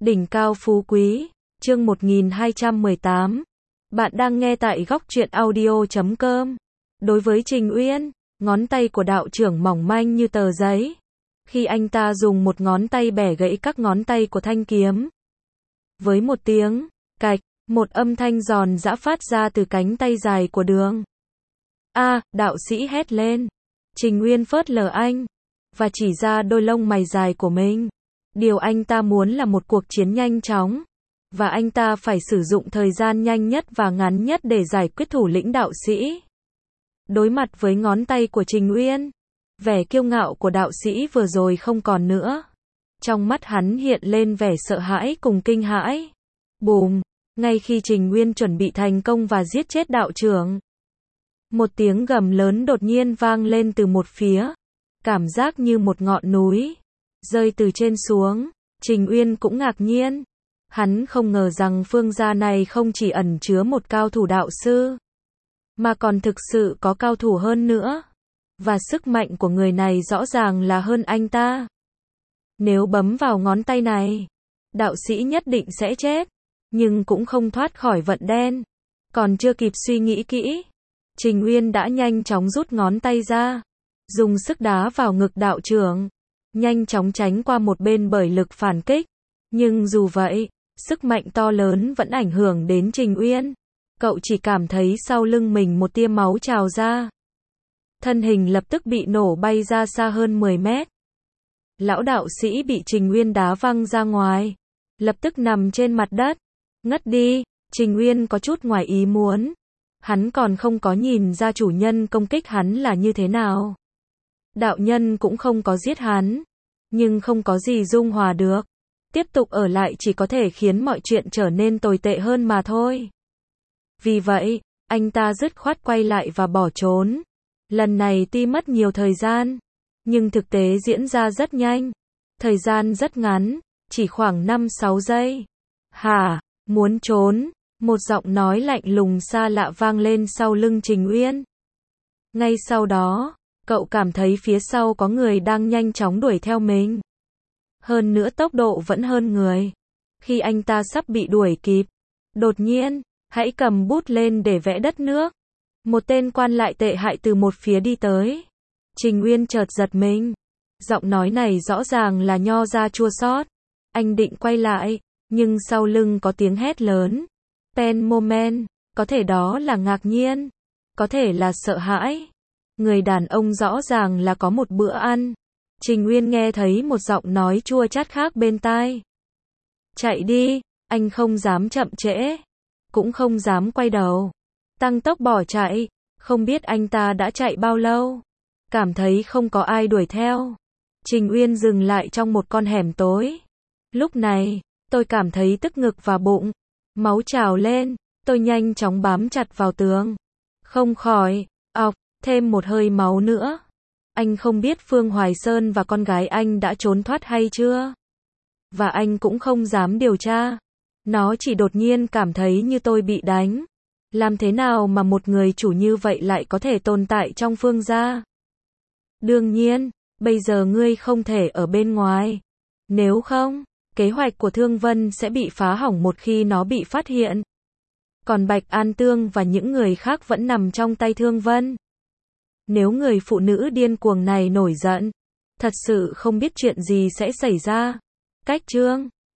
Đỉnh cao phú quý, chương 1218. Bạn đang nghe tại góc truyện audio.com. Đối với Trình Uyên, ngón tay của đạo trưởng mỏng manh như tờ giấy. Khi anh ta dùng một ngón tay bẻ gãy các ngón tay của thanh kiếm. Với một tiếng, cạch, một âm thanh giòn giã phát ra từ cánh tay dài của Đường. Đạo sĩ hét lên. Trình Uyên phớt lờ anh, và chỉ ra đôi lông mày dài của mình. Điều anh ta muốn là một cuộc chiến nhanh chóng, và anh ta phải sử dụng thời gian nhanh nhất và ngắn nhất để giải quyết thủ lĩnh đạo sĩ. Đối mặt với ngón tay của Trình Uyên, vẻ kiêu ngạo của đạo sĩ vừa rồi không còn nữa. Trong mắt hắn hiện lên vẻ sợ hãi cùng kinh hãi. Bùm, ngay khi Trình Uyên chuẩn bị thành công và giết chết đạo trưởng, một tiếng gầm lớn đột nhiên vang lên từ một phía, cảm giác như một ngọn núi rơi từ trên xuống. Trình Uyên cũng ngạc nhiên. Hắn không ngờ rằng phương gia này không chỉ ẩn chứa một cao thủ đạo sư, mà còn thực sự có cao thủ hơn nữa. Và sức mạnh của người này rõ ràng là hơn anh ta. Nếu bấm vào ngón tay này, đạo sĩ nhất định sẽ chết, nhưng cũng không thoát khỏi vận đen. Còn chưa kịp suy nghĩ kỹ, Trình Uyên đã nhanh chóng rút ngón tay ra, dùng sức đá vào ngực đạo trưởng, nhanh chóng tránh qua một bên bởi lực phản kích. Nhưng dù vậy, sức mạnh to lớn vẫn ảnh hưởng đến Trình Uyên. Cậu chỉ cảm thấy sau lưng mình một tia máu trào ra. Thân hình lập tức bị nổ bay ra xa hơn 10 mét. Lão đạo sĩ bị Trình Uyên đá văng ra ngoài, lập tức nằm trên mặt đất, ngất đi. Trình Uyên có chút ngoài ý muốn. Hắn còn không có nhìn ra chủ nhân công kích hắn là như thế nào. Đạo nhân cũng không có giết hắn, nhưng không có gì dung hòa được. Tiếp tục ở lại chỉ có thể khiến mọi chuyện trở nên tồi tệ hơn mà thôi. Vì vậy, anh ta dứt khoát quay lại và bỏ trốn. Lần này tuy mất nhiều thời gian, nhưng thực tế diễn ra rất nhanh. Thời gian rất ngắn, chỉ khoảng 5-6 giây. Hả, muốn trốn? Một giọng nói lạnh lùng xa lạ vang lên sau lưng Trình Uyên. Ngay sau đó, cậu cảm thấy phía sau có người đang nhanh chóng đuổi theo mình. Hơn nữa tốc độ vẫn hơn người. Khi anh ta sắp bị đuổi kịp, đột nhiên, hãy cầm bút lên để vẽ đất nước. Một tên quan lại tệ hại từ một phía đi tới. Trình Uyên chợt giật mình. Giọng nói này rõ ràng là Nho ra chua xót. Anh định quay lại, nhưng sau lưng có tiếng hét lớn. Pen moment, có thể đó là ngạc nhiên, có thể là sợ hãi. Người đàn ông rõ ràng là có một bữa ăn. Trình Uyên nghe thấy một giọng nói chua chát khác bên tai. Chạy đi, anh không dám chậm trễ, cũng không dám quay đầu. Tăng tốc bỏ chạy, không biết anh ta đã chạy bao lâu. Cảm thấy không có ai đuổi theo, Trình Uyên dừng lại trong một con hẻm tối. Lúc này, tôi cảm thấy tức ngực và bụng. Máu trào lên, tôi nhanh chóng bám chặt vào tường. Không khỏi, thêm một hơi máu nữa. Anh không biết Phương Hoài Sơn và con gái anh đã trốn thoát hay chưa. Và anh cũng không dám điều tra. Nó chỉ đột nhiên cảm thấy như tôi bị đánh. Làm thế nào mà một người chủ như vậy lại có thể tồn tại trong Phương gia? Đương nhiên, bây giờ ngươi không thể ở bên ngoài. Nếu không, kế hoạch của Thương Vân sẽ bị phá hỏng một khi nó bị phát hiện. Còn Bạch An Tương và những người khác vẫn nằm trong tay Thương Vân. Nếu người phụ nữ điên cuồng này nổi giận, thật sự không biết chuyện gì sẽ xảy ra. Cách chương